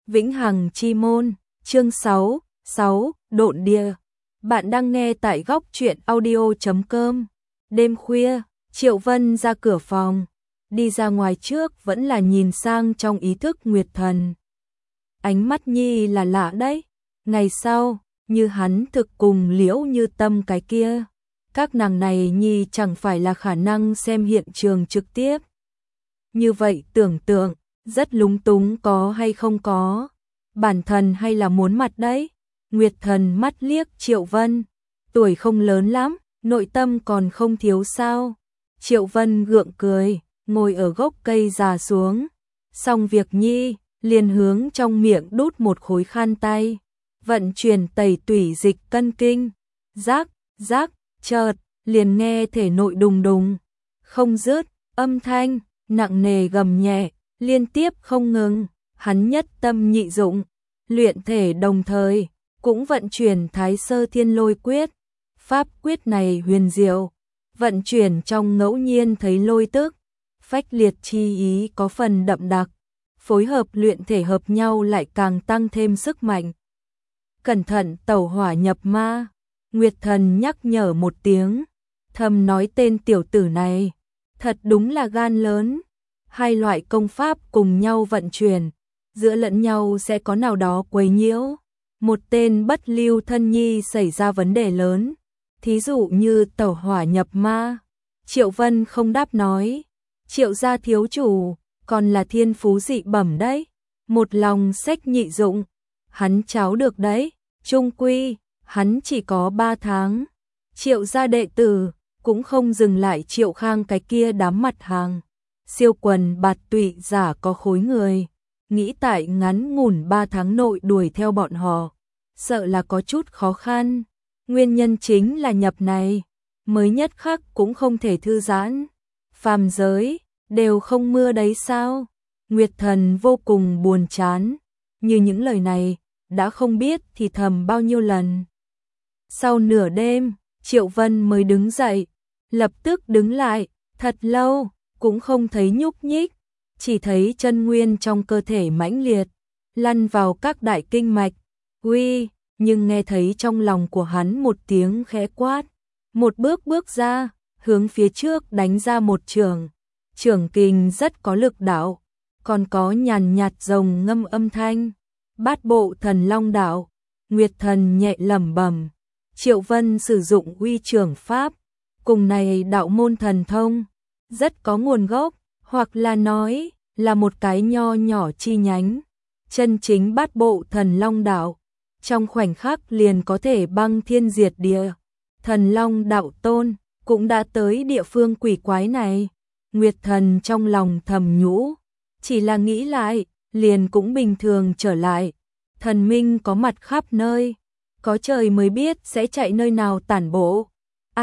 Vĩnh Hằng Chi Môn, chương 6, Độn Địa. Bạn đang nghe tại góc truyện audio.com. Đêm khuya, Triệu Vân ra cửa phòng, đi ra ngoài trước vẫn là nhìn sang trong ý thức Nguyệt Thần. Ánh mắt Nhi là lạ đấy, ngày sau, như hắn thực cùng Liễu Như Tâm cái kia. Các nàng này Nhi chẳng phải là khả năng xem hiện trường trực tiếp. Như vậy tưởng tượng, rất lúng túng có hay không có. Bản thân hay là muốn mặt đấy. Nguyệt Thần mắt liếc Triệu Vân. Tuổi không lớn lắm, nội tâm còn không thiếu sao. Triệu Vân gượng cười, ngồi ở gốc cây già xuống. Xong việc Nhi, liền hướng trong miệng đút một khối khăn tay. Vận chuyển tẩy tủy dịch cân kinh. Rác, chợt, liền nghe thể nội đùng đùng. Không dứt, âm thanh, nặng nề gầm nhẹ, liên tiếp không ngừng. Hắn nhất tâm nhị dụng, luyện thể đồng thời, cũng vận chuyển Thái Sơ Thiên Lôi Quyết. Pháp quyết này huyền diệu, vận chuyển trong ngẫu nhiên thấy lôi tức, phách liệt chi ý có phần đậm đặc, phối hợp luyện thể hợp nhau lại càng tăng thêm sức mạnh. Cẩn thận tẩu hỏa nhập ma, Nguyệt Thần nhắc nhở một tiếng, thầm nói tên tiểu tử này, thật đúng là gan lớn. Hai loại công pháp cùng nhau vận chuyển, giữa lẫn nhau sẽ có nào đó quấy nhiễu. Một tên bất lưu thân nhi xảy ra vấn đề lớn, thí dụ như tẩu hỏa nhập ma. Triệu Vân không đáp nói, Triệu gia thiếu chủ, còn là thiên phú dị bẩm đấy, một lòng sách nhị dụng, hắn cháo được đấy, chung quy, hắn chỉ có 3 tháng. Triệu gia đệ tử, cũng không dừng lại Triệu Khang cái kia đám mặt hàng. Siêu quần bạt tụy giả có khối người, nghĩ tại ngắn ngủn 3 tháng nội đuổi theo bọn họ, sợ là có chút khó khăn. Nguyên nhân chính là nhập này, mới nhất khắc cũng không thể thư giãn. Phàm giới, đều không mưa đấy sao? Nguyệt Thần vô cùng buồn chán, như những lời này, đã không biết thì thầm bao nhiêu lần. Sau nửa đêm, Triệu Vân mới đứng dậy, lập tức đứng lại, thật lâu, cũng không thấy nhúc nhích, chỉ thấy chân nguyên trong cơ thể mãnh liệt, lăn vào các đại kinh mạch. Uy, nhưng nghe thấy trong lòng của hắn một tiếng khẽ quát, một bước ra, hướng phía trước đánh ra một trường. Trường kình rất có lực đạo, còn có nhàn nhạt rồng ngâm âm thanh. Bát bộ thần long đạo, Nguyệt Thần nhẹ lẩm bẩm. Triệu Vân sử dụng uy trường pháp, cùng này đạo môn thần thông, rất có nguồn gốc, hoặc là nói là một cái nho nhỏ chi nhánh. Chân chính bát bộ thần long đạo, trong khoảnh khắc liền có thể băng thiên diệt địa. Thần long đạo tôn cũng đã tới địa phương quỷ quái này. Nguyệt Thần trong lòng thầm nhủ, chỉ là nghĩ lại, liền cũng bình thường trở lại. Thần minh có mặt khắp nơi, có trời mới biết sẽ chạy nơi nào tản bộ.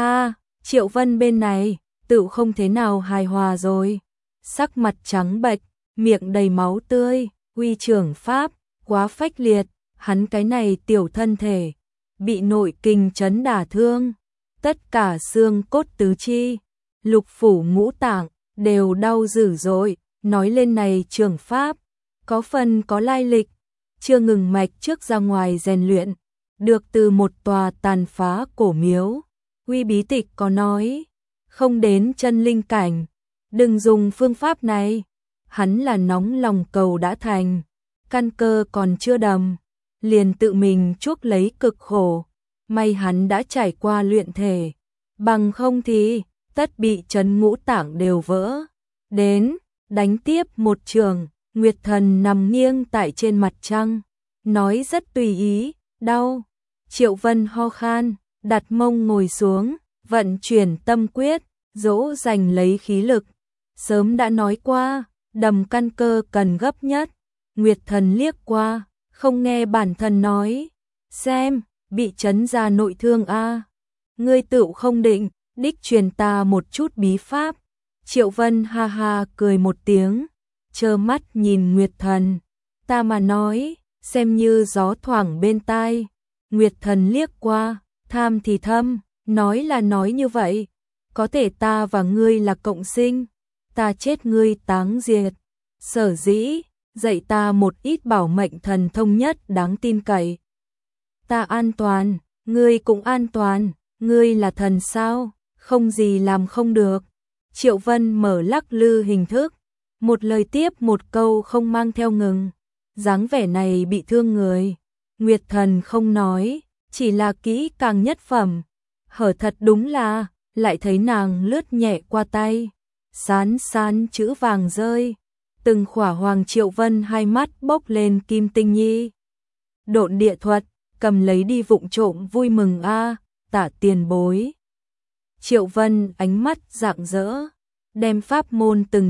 Triệu Vân bên này, tự không thế nào hài hòa rồi. Sắc mặt trắng bệch, miệng đầy máu tươi, uy trưởng pháp, quá phách liệt, hắn cái này tiểu thân thể, bị nội kinh chấn đả thương. Tất cả xương cốt tứ chi, lục phủ ngũ tạng, đều đau dữ dội. Nói lên này trưởng pháp, có phần có lai lịch, chưa ngừng mạch trước ra ngoài rèn luyện, được từ một tòa tàn phá cổ miếu. Uy bí tịch có nói, không đến chân linh cảnh, đừng dùng phương pháp này. Hắn là nóng lòng cầu đã thành, căn cơ còn chưa đầm, liền tự mình chuốc lấy cực khổ. May hắn đã trải qua luyện thể, bằng không thì tất bị chấn ngũ tạng đều vỡ. Đến, đánh tiếp một trường. Nguyệt Thần nằm nghiêng tại trên mặt trăng, nói rất tùy ý, đau. Triệu Vân ho khan, đặt mông ngồi xuống, vận chuyển tâm quyết, dỗ dành lấy khí lực. Sớm đã nói qua, đầm căn cơ cần gấp nhất. Nguyệt Thần liếc qua, không nghe bản thân nói, xem, bị chấn ra nội thương a. Ngươi tựu không định, đích truyền ta một chút bí pháp. Triệu Vân ha ha cười một tiếng, trơ mắt nhìn Nguyệt Thần. Ta mà nói, xem như gió thoảng bên tai. Nguyệt Thần liếc qua, tham thì thâm, nói là nói như vậy. Có thể ta và ngươi là cộng sinh, ta chết ngươi táng diệt. Sở dĩ, dạy ta một ít bảo mệnh thần thông nhất đáng tin cậy. Ta an toàn, ngươi cũng an toàn, ngươi là thần sao, không gì làm không được. Triệu Vân mở lắc lư hình thức, một lời tiếp một câu không mang theo ngừng. Dáng vẻ này bị thương người. Nguyệt Thần không nói, chỉ là kỹ càng nhất phẩm. Hở thật đúng là, lại thấy nàng lướt nhẹ qua tay. Sán sán chữ vàng rơi. Từng khỏa hoàng. Triệu Vân hai mắt bốc lên kim tinh nhi. Độn địa thuật, cầm lấy đi vụng trộm vui mừng a, Tả tiền bối. Triệu Vân ánh mắt rạng rỡ, đem pháp môn từng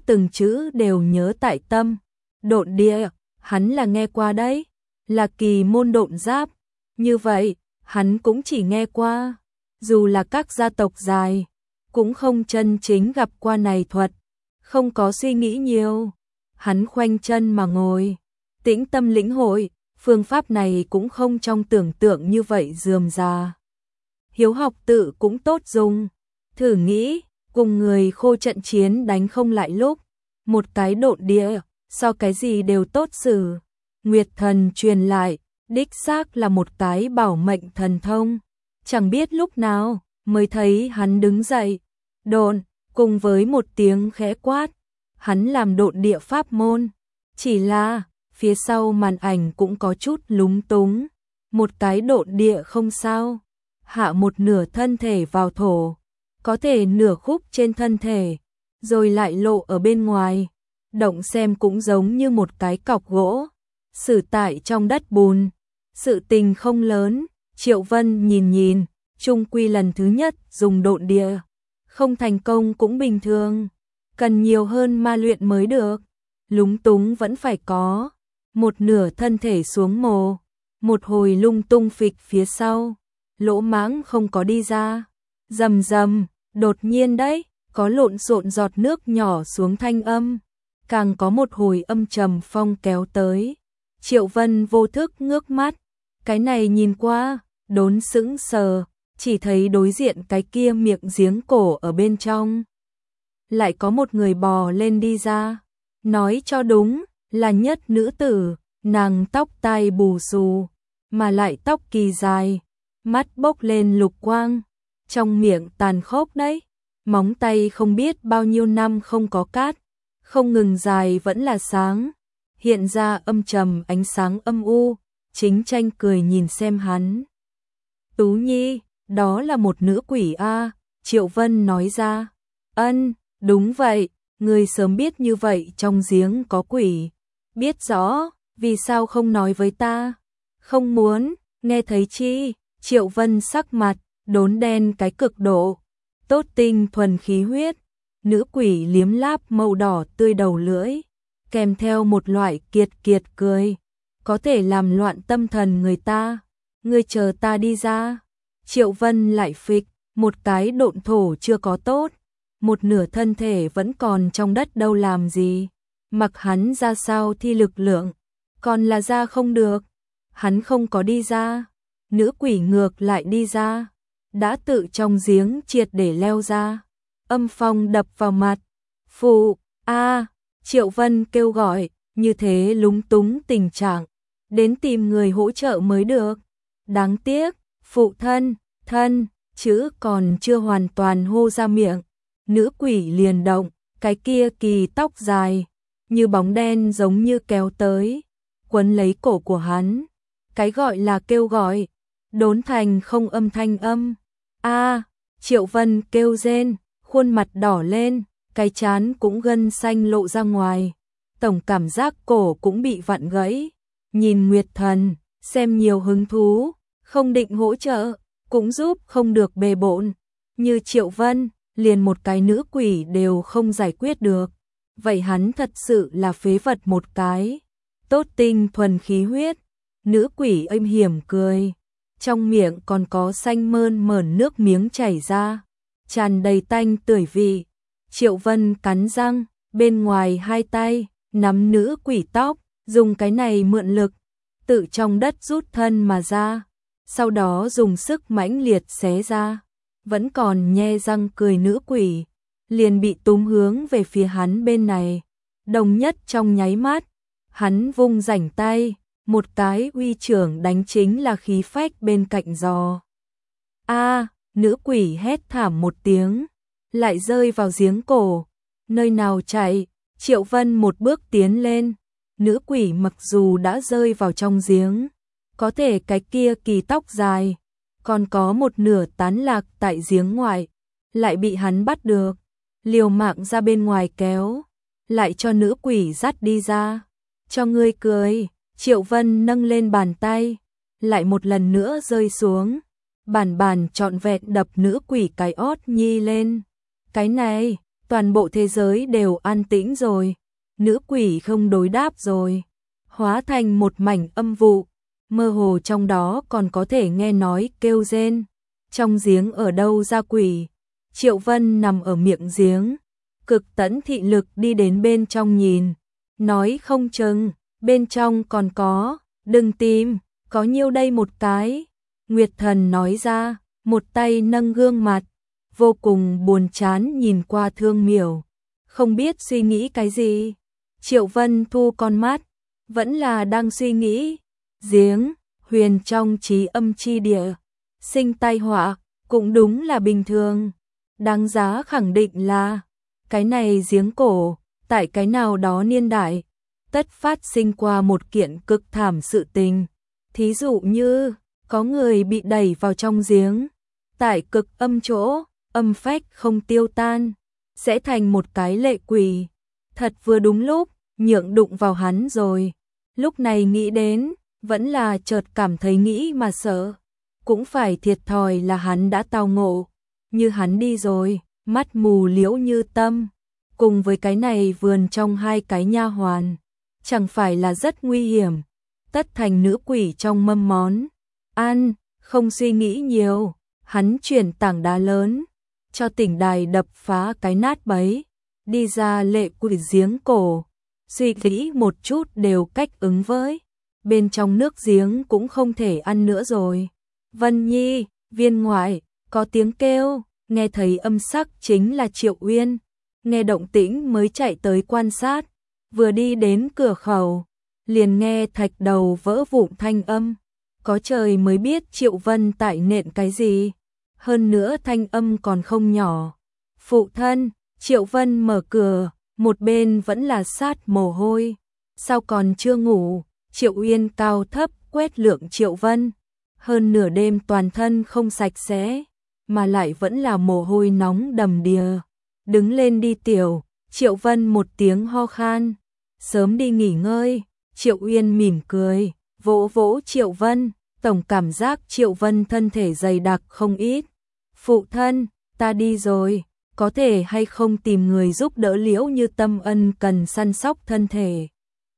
chữ đều nhớ tại tâm. Độn địa, hắn là nghe qua đấy, là kỳ môn độn giáp. Như vậy, hắn cũng chỉ nghe qua, dù là các gia tộc dài, cũng không chân chính gặp qua này thuật, không có suy nghĩ nhiều. Hắn khoanh chân mà ngồi, tĩnh tâm lĩnh hội, phương pháp này cũng không trong tưởng tượng như vậy rườm rà. Hiếu học tự cũng tốt dùng, thử nghĩ, cùng người khô trận chiến đánh không lại lúc, một cái độn địa, so cái gì đều tốt xử. Nguyệt Thần truyền lại, đích xác là một cái bảo mệnh thần thông. Chẳng biết lúc nào, mới thấy hắn đứng dậy, độn, cùng với một tiếng khẽ quát, hắn làm độn địa pháp môn. Chỉ là, phía sau màn ảnh cũng có chút lúng túng, một cái độn địa không sao, hạ một nửa thân thể vào thổ, có thể nửa khúc trên thân thể, rồi lại lộ ở bên ngoài, động xem cũng giống như một cái cọc gỗ, xử tại trong đất bùn. Sự tình không lớn, Triệu Vân nhìn, chung quy lần thứ nhất dùng độn địa, không thành công cũng bình thường, cần nhiều hơn ma luyện mới được, lúng túng vẫn phải có, một nửa thân thể xuống mồ, một hồi lung tung phịch phía sau, lỗ mãng không có đi ra, rầm rầm, đột nhiên đấy, có lộn xộn giọt nước nhỏ xuống thanh âm, càng có một hồi âm trầm phong kéo tới. Triệu Vân vô thức ngước mắt, cái này nhìn qua, đốn sững sờ, chỉ thấy đối diện cái kia miệng giếng cổ ở bên trong. Lại có một người bò lên đi ra, nói cho đúng, là nhất nữ tử, nàng tóc tai bù xù, mà lại tóc kỳ dài, mắt bốc lên lục quang, trong miệng tàn khốc đấy, móng tay không biết bao nhiêu năm không có cát, không ngừng dài vẫn là sáng, hiện ra âm trầm ánh sáng âm u, chính tranh cười nhìn xem hắn. Tú Nhi, đó là một nữ quỷ a, Triệu Vân nói ra. Ân, đúng vậy, người sớm biết như vậy trong giếng có quỷ. Biết rõ, vì sao không nói với ta? Không muốn, nghe thấy chi? Triệu Vân sắc mặt, đốn đen cái cực độ. Tốt tinh thuần khí huyết, nữ quỷ liếm láp màu đỏ tươi đầu lưỡi, kèm theo một loại kiệt kiệt cười, có thể làm loạn tâm thần người ta. Ngươi chờ ta đi ra. Triệu Vân lại phịch, một cái độn thổ chưa có tốt, một nửa thân thể vẫn còn trong đất đâu làm gì, mặc hắn ra sao thi lực lượng, còn là ra không được. Hắn không có đi ra, nữ quỷ ngược lại đi ra, đã tự trong giếng triệt để leo ra, âm phong đập vào mặt. Phụ, a, Triệu Vân kêu gọi, như thế lúng túng tình trạng, đến tìm người hỗ trợ mới được. Đáng tiếc, phụ thân, chữ còn chưa hoàn toàn hô ra miệng, nữ quỷ liền động, cái kia kỳ tóc dài, như bóng đen giống như kéo tới, quấn lấy cổ của hắn. Cái gọi là kêu gọi, đốn thành không âm thanh âm. A, Triệu Vân kêu rên, khuôn mặt đỏ lên, cái trán cũng gân xanh lộ ra ngoài, tổng cảm giác cổ cũng bị vặn gãy. Nhìn Nguyệt Thần, xem nhiều hứng thú, không định hỗ trợ, cũng giúp không được bề bộn. Như Triệu Vân, liền một cái nữ quỷ đều không giải quyết được. Vậy hắn thật sự là phế vật một cái. Tốt tinh thuần khí huyết, nữ quỷ êm hiểm cười. Trong miệng còn có xanh mơn mởn nước miếng chảy ra, tràn đầy tanh tưởi vị. Triệu Vân cắn răng, bên ngoài hai tay, nắm nữ quỷ tóc, dùng cái này mượn lực, tự trong đất rút thân mà ra, sau đó dùng sức mãnh liệt xé ra, vẫn còn nhe răng cười nữ quỷ, liền bị túm hướng về phía hắn bên này. Đồng nhất trong nháy mắt, Hắn vung rảnh tay, một cái uy trưởng đánh chính là khí phách bên cạnh giò. A, nữ quỷ hét thảm một tiếng, lại rơi vào giếng cổ. Nơi nào chạy, Triệu Vân một bước tiến lên. Nữ quỷ mặc dù đã rơi vào trong giếng, có thể cái kia kỳ tóc dài, còn có một nửa tán lạc tại giếng ngoài, lại bị hắn bắt được, liều mạng ra bên ngoài kéo, lại cho nữ quỷ dắt đi ra. Cho ngươi cười, Triệu Vân nâng lên bàn tay, lại một lần nữa rơi xuống, bản trọn vẹn đập nữ quỷ cái ót nhi lên. Cái này, toàn bộ thế giới đều an tĩnh rồi, nữ quỷ không đối đáp rồi, hóa thành một mảnh âm vụ, mơ hồ trong đó còn có thể nghe nói kêu rên. Trong giếng ở đâu ra quỷ? Triệu Vân nằm ở miệng giếng, cực tẫn thị lực đi đến bên trong nhìn, nói không chừng, bên trong còn có, đừng tìm, có nhiêu đây một cái. Nguyệt Thần nói ra, một tay nâng gương mặt, vô cùng buồn chán nhìn qua Thương Miểu, không biết suy nghĩ cái gì. Triệu Vân thu con mắt, vẫn là đang suy nghĩ, giếng, huyền trong trí âm chi địa, sinh tai họa, cũng đúng là bình thường. Đáng giá khẳng định là, cái này giếng cổ, tại cái nào đó niên đại, tất phát sinh qua một kiện cực thảm sự tình. Thí dụ như, có người bị đẩy vào trong giếng, tại cực âm chỗ, âm phách không tiêu tan, sẽ thành một cái lệ quỷ. Thật vừa đúng lúc, Nhượng đụng vào hắn rồi. Lúc này nghĩ đến, vẫn là chợt cảm thấy nghĩ mà sợ. Cũng phải thiệt thòi là hắn đã tao ngộ. Như hắn đi rồi, mắt mù liễu như tâm. Cùng với cái này vườn trong hai cái nha hoàn, chẳng phải là rất nguy hiểm. Tất thành nữ quỷ trong mâm món. Ăn, không suy nghĩ nhiều, hắn chuyển tảng đá lớn, cho tỉnh đài đập phá cái nát bấy, đi ra lệ quỷ giếng cổ. Suy nghĩ một chút đều cách ứng với, bên trong nước giếng cũng không thể ăn nữa rồi. Vân Nhi, viên ngoại, có tiếng kêu, nghe thấy âm sắc chính là Triệu Uyên, nghe động tĩnh mới chạy tới quan sát, vừa đi đến cửa khẩu, liền nghe thạch đầu vỡ vụn thanh âm, có trời mới biết Triệu Vân tại nện cái gì, hơn nữa thanh âm còn không nhỏ. Phụ thân, Triệu Vân mở cửa, một bên vẫn là sát mồ hôi, sao còn chưa ngủ? Triệu Uyên cao thấp quét lượng Triệu Vân, hơn nửa đêm toàn thân không sạch sẽ, mà lại vẫn là mồ hôi nóng đầm đìa. Đứng lên đi tiểu. Triệu Vân một tiếng ho khan, sớm đi nghỉ ngơi. Triệu Uyên mỉm cười, vỗ vỗ Triệu Vân, tổng cảm giác Triệu Vân thân thể dày đặc không ít. Phụ thân, ta đi rồi, có thể hay không tìm người giúp đỡ Liễu Như Tâm ân cần săn sóc thân thể.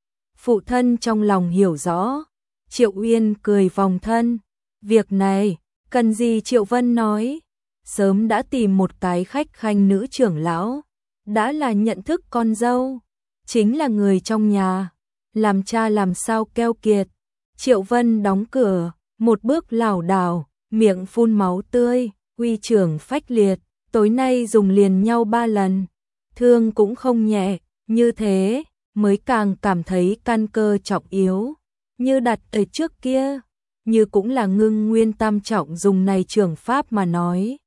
Phụ thân trong lòng hiểu rõ. Triệu Uyên cười vòng thân, việc này, cần gì? Triệu Vân nói, sớm đã tìm một cái khách khanh nữ trưởng lão, đã là nhận thức con dâu, chính là người trong nhà, làm cha làm sao keo kiệt. Triệu Vân đóng cửa, một bước lảo đảo, miệng phun máu tươi, uy trưởng phách liệt, tối nay dùng liền nhau 3 lần, thương cũng không nhẹ, như thế mới càng cảm thấy căn cơ trọng yếu, như đặt ở trước kia, như cũng là Ngưng Nguyên tam trọng dùng này trường pháp mà nói.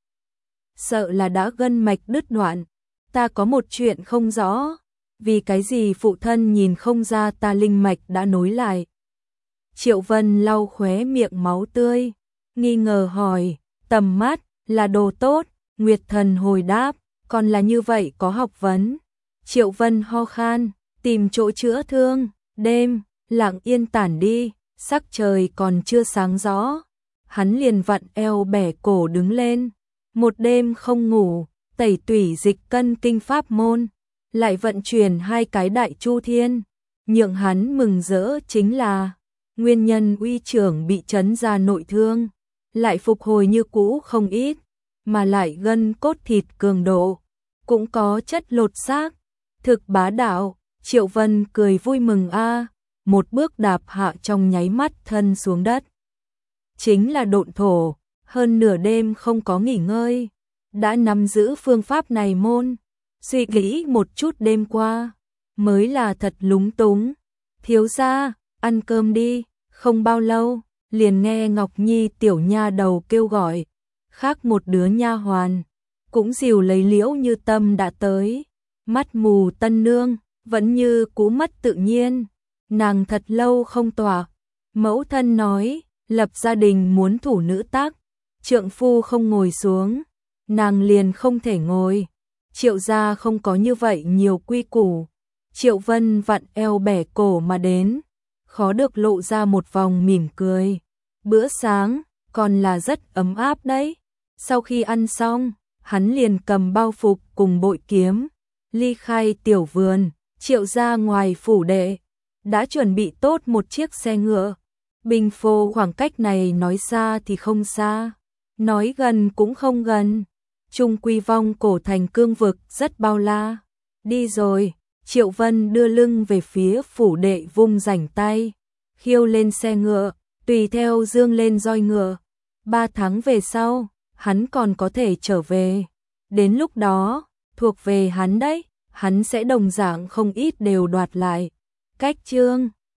Sợ là đã gân mạch đứt đoạn, ta có một chuyện không rõ, vì cái gì phụ thân nhìn không ra ta linh mạch đã nối lại. Triệu Vân lau khóe miệng máu tươi, nghi ngờ hỏi, tầm mắt, là đồ tốt, Nguyệt Thần hồi đáp, còn là như vậy có học vấn. Triệu Vân ho khan, tìm chỗ chữa thương, đêm, lặng yên tản đi, sắc trời còn chưa sáng rõ. Hắn liền vặn eo bẻ cổ đứng lên, một đêm không ngủ, tẩy tủy dịch cân kinh pháp môn, lại vận chuyển 2 cái đại chu thiên. Nhượng hắn mừng rỡ chính là, nguyên nhân uy trưởng bị chấn ra nội thương, lại phục hồi như cũ không ít, mà lại gân cốt thịt cường độ, cũng có chất lột xác, thực bá đạo. Triệu Vân cười vui mừng a, một bước đạp hạ trong nháy mắt thân xuống đất. Chính là độn thổ, hơn nửa đêm không có nghỉ ngơi, đã nắm giữ phương pháp này môn, suy nghĩ một chút đêm qua, mới là thật lúng túng. thiếu gia, ăn cơm đi. Không bao lâu, liền nghe Ngọc Nhi tiểu nha đầu kêu gọi, khác một đứa nha hoàn cũng dìu lấy Liễu Như Tâm đã tới. Mắt mù tân nương vẫn như cú mất tự nhiên, nàng thật lâu không tỏa. Mẫu thân nói, lập gia đình muốn thủ nữ tác, trượng phu không ngồi xuống, nàng liền không thể ngồi. Triệu gia không có như vậy nhiều quy củ. Triệu Vân vặn eo bẻ cổ mà đến, khó được lộ ra một vòng mỉm cười. Bữa sáng còn là rất ấm áp đấy. Sau khi ăn xong, hắn liền cầm bao phục cùng bội kiếm, ly khai tiểu vườn. Triệu gia ngoài phủ đệ đã chuẩn bị tốt một chiếc xe ngựa. Bình Phô khoảng cách này nói xa thì không xa, nói gần cũng không gần. Trung quy vong cổ thành cương vực rất bao la. Đi rồi. Triệu Vân đưa lưng về phía phủ đệ, vung rảnh tay, khiêu lên xe ngựa, tùy theo dương lên roi ngựa. 3 tháng về sau, hắn còn có thể trở về. Đến lúc đó, thuộc về hắn đấy, hắn sẽ đồng dạng không ít đều đoạt lại. Cách chương